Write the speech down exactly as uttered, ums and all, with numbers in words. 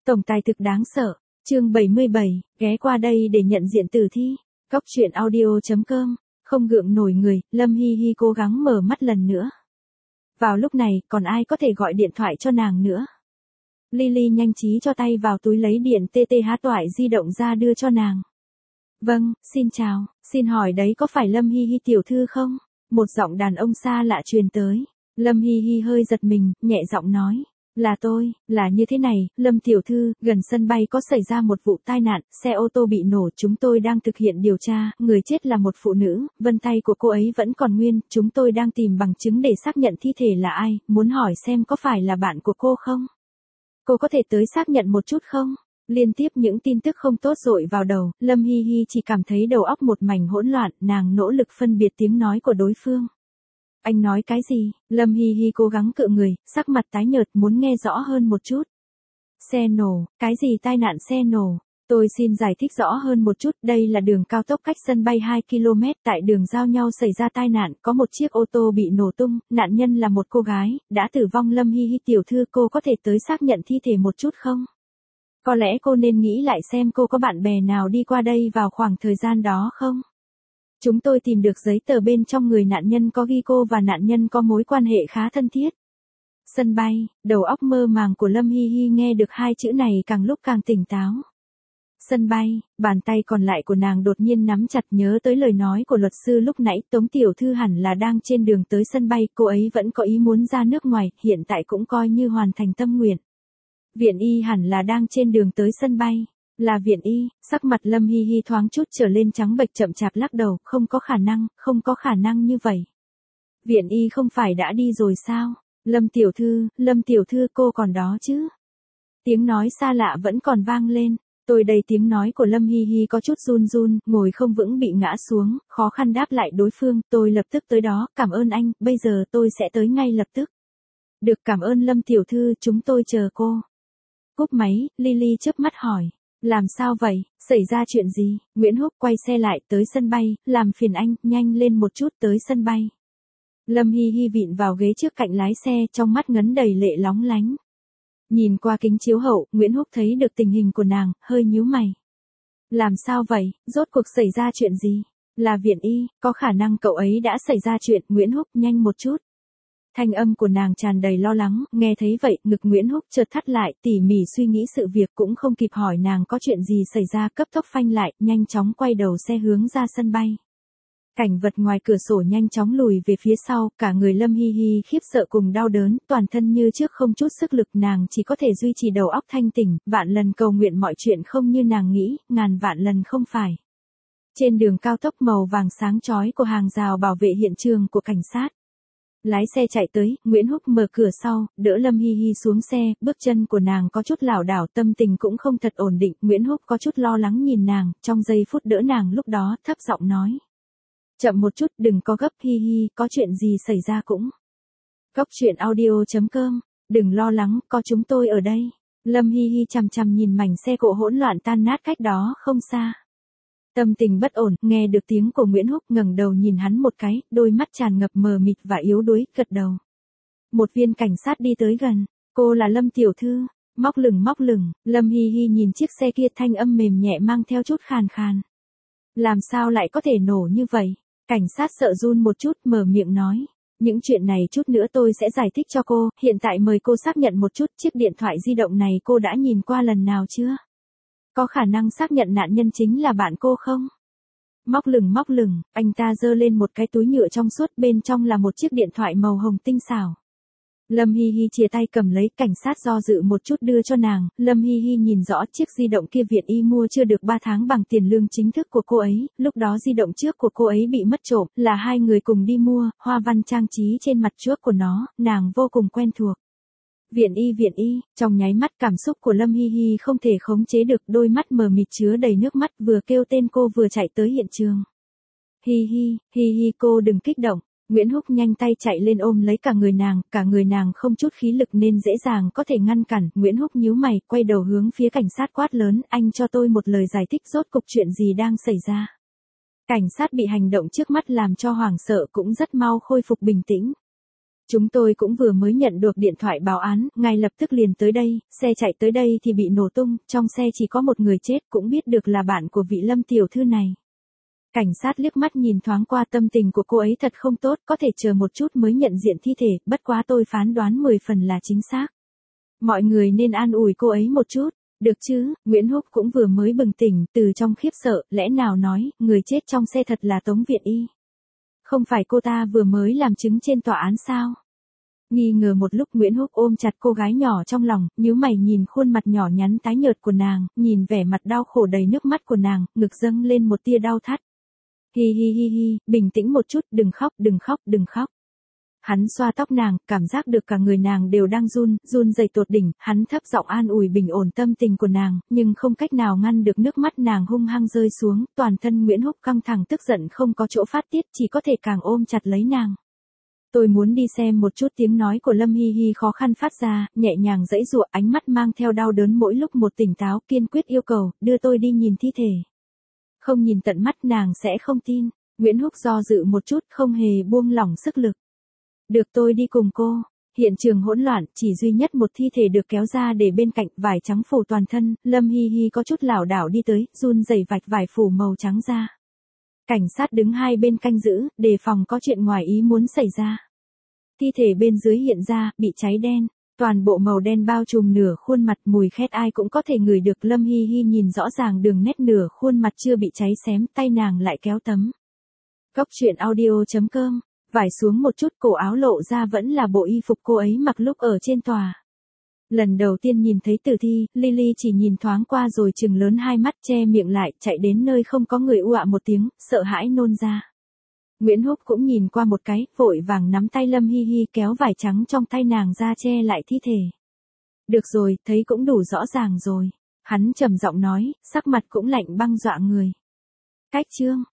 Tổng tài thực đáng sợ. Chương bảy mươi bảy, ghé qua đây để nhận diện tử thi. Góc truyện audio chấm com. Không gượng nổi người, Lâm Hi Hi cố gắng mở mắt lần nữa. Vào lúc này, còn ai có thể gọi điện thoại cho nàng nữa? Lily nhanh trí cho tay vào túi lấy điện tê tê há toại di động ra đưa cho nàng. Vâng, xin chào, xin hỏi đấy có phải Lâm Hi Hi tiểu thư không? Một giọng đàn ông xa lạ truyền tới. Lâm Hi Hi hơi giật mình, nhẹ giọng nói. Là tôi, là như thế này, Lâm tiểu thư, gần sân bay có xảy ra một vụ tai nạn, xe ô tô bị nổ, chúng tôi đang thực hiện điều tra, người chết là một phụ nữ, vân tay của cô ấy vẫn còn nguyên, chúng tôi đang tìm bằng chứng để xác nhận thi thể là ai, muốn hỏi xem có phải là bạn của cô không? Cô có thể tới xác nhận một chút không? Liên tiếp những tin tức không tốt dội vào đầu, Lâm Hi Hi chỉ cảm thấy đầu óc một mảnh hỗn loạn, nàng nỗ lực phân biệt tiếng nói của đối phương. Anh nói cái gì? Lâm Hi Hi cố gắng cựa người, sắc mặt tái nhợt muốn nghe rõ hơn một chút. Xe nổ, cái gì tai nạn xe nổ? Tôi xin giải thích rõ hơn một chút, đây là đường cao tốc cách sân bay hai ki lô mét, tại đường giao nhau xảy ra tai nạn, có một chiếc ô tô bị nổ tung, nạn nhân là một cô gái, đã tử vong. Lâm Hi Hi tiểu thư, cô có thể tới xác nhận thi thể một chút không? Có lẽ cô nên nghĩ lại xem cô có bạn bè nào đi qua đây vào khoảng thời gian đó không? Chúng tôi tìm được giấy tờ bên trong người nạn nhân có ghi cô và nạn nhân có mối quan hệ khá thân thiết. Sân bay, đầu óc mơ màng của Lâm Hi Hi nghe được hai chữ này càng lúc càng tỉnh táo. Sân bay, bàn tay còn lại của nàng đột nhiên nắm chặt nhớ tới lời nói của luật sư lúc nãy, Tống tiểu thư hẳn là đang trên đường tới sân bay, cô ấy vẫn có ý muốn ra nước ngoài, hiện tại cũng coi như hoàn thành tâm nguyện. Viện y hẳn là đang trên đường tới sân bay. Là viện y, sắc mặt Lâm Hi Hi thoáng chút trở lên trắng bệch, chậm chạp lắc đầu, không có khả năng, không có khả năng như vậy. Viện y không phải đã đi rồi sao? Lâm tiểu thư, Lâm tiểu thư cô còn đó chứ? Tiếng nói xa lạ vẫn còn vang lên. Tôi đây, tiếng nói của Lâm Hi Hi có chút run run, ngồi không vững bị ngã xuống, khó khăn đáp lại đối phương, tôi lập tức tới đó, cảm ơn anh, bây giờ tôi sẽ tới ngay lập tức. Được, cảm ơn Lâm tiểu thư, chúng tôi chờ cô. Cúp máy, Lily chớp mắt hỏi. Làm sao vậy, xảy ra chuyện gì? Nguyễn Húc quay xe lại tới sân bay, làm phiền anh, nhanh lên một chút tới sân bay. Lâm Hi Hi vịn vào ghế trước cạnh lái xe, trong mắt ngấn đầy lệ lóng lánh. Nhìn qua kính chiếu hậu, Nguyễn Húc thấy được tình hình của nàng, hơi nhíu mày. Làm sao vậy, rốt cuộc xảy ra chuyện gì? Là viện y, có khả năng cậu ấy đã xảy ra chuyện, Nguyễn Húc nhanh một chút. Thanh âm của nàng tràn đầy lo lắng, nghe thấy vậy, ngực Nguyễn Húc chợt thắt lại, tỉ mỉ suy nghĩ sự việc, cũng không kịp hỏi nàng có chuyện gì xảy ra, cấp tốc phanh lại, nhanh chóng quay đầu xe hướng ra sân bay. Cảnh vật ngoài cửa sổ nhanh chóng lùi về phía sau, cả người Lâm Hi Hi khiếp sợ cùng đau đớn, toàn thân như trước không chút sức lực, nàng chỉ có thể duy trì đầu óc thanh tỉnh, vạn lần cầu nguyện mọi chuyện không như nàng nghĩ, ngàn vạn lần không phải. Trên đường cao tốc màu vàng sáng chói của hàng rào bảo vệ hiện trường của cảnh sát. Lái xe chạy tới, Nguyễn Húc mở cửa sau, đỡ Lâm Hi Hi xuống xe, bước chân của nàng có chút lảo đảo, tâm tình cũng không thật ổn định, Nguyễn Húc có chút lo lắng nhìn nàng, trong giây phút đỡ nàng lúc đó, thấp giọng nói. Chậm một chút, đừng có gấp, Hi Hi, có chuyện gì xảy ra cũng. Góc truyện audio chấm com, đừng lo lắng, có chúng tôi ở đây. Lâm Hi Hi chằm chằm nhìn mảnh xe cộ hỗn loạn tan nát cách đó không xa. Tâm tình bất ổn, nghe được tiếng của Nguyễn Húc, ngẩng đầu nhìn hắn một cái, đôi mắt tràn ngập mờ mịt và yếu đuối, gật đầu. Một viên cảnh sát đi tới gần, cô là Lâm tiểu thư, móc lửng móc lửng, Lâm Hi Hi nhìn chiếc xe kia, thanh âm mềm nhẹ mang theo chút khàn khàn. Làm sao lại có thể nổ như vậy? Cảnh sát sợ run một chút, mở miệng nói. Những chuyện này chút nữa tôi sẽ giải thích cho cô, hiện tại mời cô xác nhận một chút, chiếc điện thoại di động này cô đã nhìn qua lần nào chưa? Có khả năng xác nhận nạn nhân chính là bạn cô không? Móc lửng móc lửng, anh ta giơ lên một cái túi nhựa trong suốt, bên trong là một chiếc điện thoại màu hồng tinh xảo. Lâm Hi Hi chia tay cầm lấy, cảnh sát do dự một chút đưa cho nàng, Lâm Hi Hi nhìn rõ chiếc di động kia viện y mua chưa được ba tháng bằng tiền lương chính thức của cô ấy, lúc đó di động trước của cô ấy bị mất trộm, là hai người cùng đi mua, hoa văn trang trí trên mặt trước của nó, nàng vô cùng quen thuộc. Viện y viện y, trong nháy mắt cảm xúc của Lâm Hi Hi không thể khống chế được, đôi mắt mờ mịt chứa đầy nước mắt, vừa kêu tên cô vừa chạy tới hiện trường. Hi Hi, Hi Hi cô đừng kích động. Nguyễn Húc nhanh tay chạy lên ôm lấy cả người nàng, cả người nàng không chút khí lực nên dễ dàng có thể ngăn cản, Nguyễn Húc nhíu mày, quay đầu hướng phía cảnh sát quát lớn, anh cho tôi một lời giải thích rốt cục chuyện gì đang xảy ra. Cảnh sát bị hành động trước mắt làm cho hoảng sợ cũng rất mau khôi phục bình tĩnh. Chúng tôi cũng vừa mới nhận được điện thoại báo án, ngay lập tức liền tới đây, xe chạy tới đây thì bị nổ tung, trong xe chỉ có một người chết, cũng biết được là bạn của vị Lâm tiểu thư này. Cảnh sát liếc mắt nhìn thoáng qua, tâm tình của cô ấy thật không tốt, có thể chờ một chút mới nhận diện thi thể, bất quá tôi phán đoán mười phần là chính xác. Mọi người nên an ủi cô ấy một chút, được chứ? Nguyễn Húc cũng vừa mới bừng tỉnh, từ trong khiếp sợ, lẽ nào nói, người chết trong xe thật là Tống Viện Y. Không phải cô ta vừa mới làm chứng trên tòa án sao? Nghi ngờ một lúc, Nguyễn Húc ôm chặt cô gái nhỏ trong lòng, nhíu mày nhìn khuôn mặt nhỏ nhắn tái nhợt của nàng, nhìn vẻ mặt đau khổ đầy nước mắt của nàng, ngực dâng lên một tia đau thắt. Hi hi hi hi, bình tĩnh một chút, đừng khóc, đừng khóc, đừng khóc. Hắn xoa tóc nàng, cảm giác được cả người nàng đều đang run, run rẩy tột đỉnh, hắn thấp giọng an ủi bình ổn tâm tình của nàng, nhưng không cách nào ngăn được nước mắt nàng hung hăng rơi xuống, toàn thân Nguyễn Húc căng thẳng tức giận không có chỗ phát tiết, chỉ có thể càng ôm chặt lấy nàng. Tôi muốn đi xem một chút, tiếng nói của Lâm Hi Hi khó khăn phát ra, nhẹ nhàng giãy giụa, ánh mắt mang theo đau đớn mỗi lúc một, tỉnh táo, kiên quyết yêu cầu, đưa tôi đi nhìn thi thể. Không nhìn tận mắt nàng sẽ không tin. Nguyễn Húc do dự một chút, không hề buông lỏng sức lực. Được, tôi đi cùng cô. Hiện trường hỗn loạn, chỉ duy nhất một thi thể được kéo ra để bên cạnh, vải trắng phủ toàn thân, Lâm Hi Hi có chút lảo đảo đi tới, run rẩy vạch vải phủ màu trắng ra. Cảnh sát đứng hai bên canh giữ, đề phòng có chuyện ngoài ý muốn xảy ra. Thi thể bên dưới hiện ra, bị cháy đen, toàn bộ màu đen bao trùm nửa khuôn mặt, mùi khét ai cũng có thể ngửi được. Lâm Hi Hi nhìn rõ ràng đường nét nửa khuôn mặt chưa bị cháy xém, tay nàng lại kéo tấm. Cốc truyện audio chấm com, vải xuống một chút, cổ áo lộ ra vẫn là bộ y phục cô ấy mặc lúc ở trên tòa. Lần đầu tiên nhìn thấy tử thi, Lily chỉ nhìn thoáng qua rồi trừng lớn hai mắt, che miệng lại, chạy đến nơi không có người ua một tiếng, sợ hãi nôn ra. Nguyễn Húc cũng nhìn qua một cái, vội vàng nắm tay Lâm Hi Hi kéo vải trắng trong tay nàng ra che lại thi thể. Được rồi, thấy cũng đủ rõ ràng rồi. Hắn trầm giọng nói, sắc mặt cũng lạnh băng dọa người. Cách chương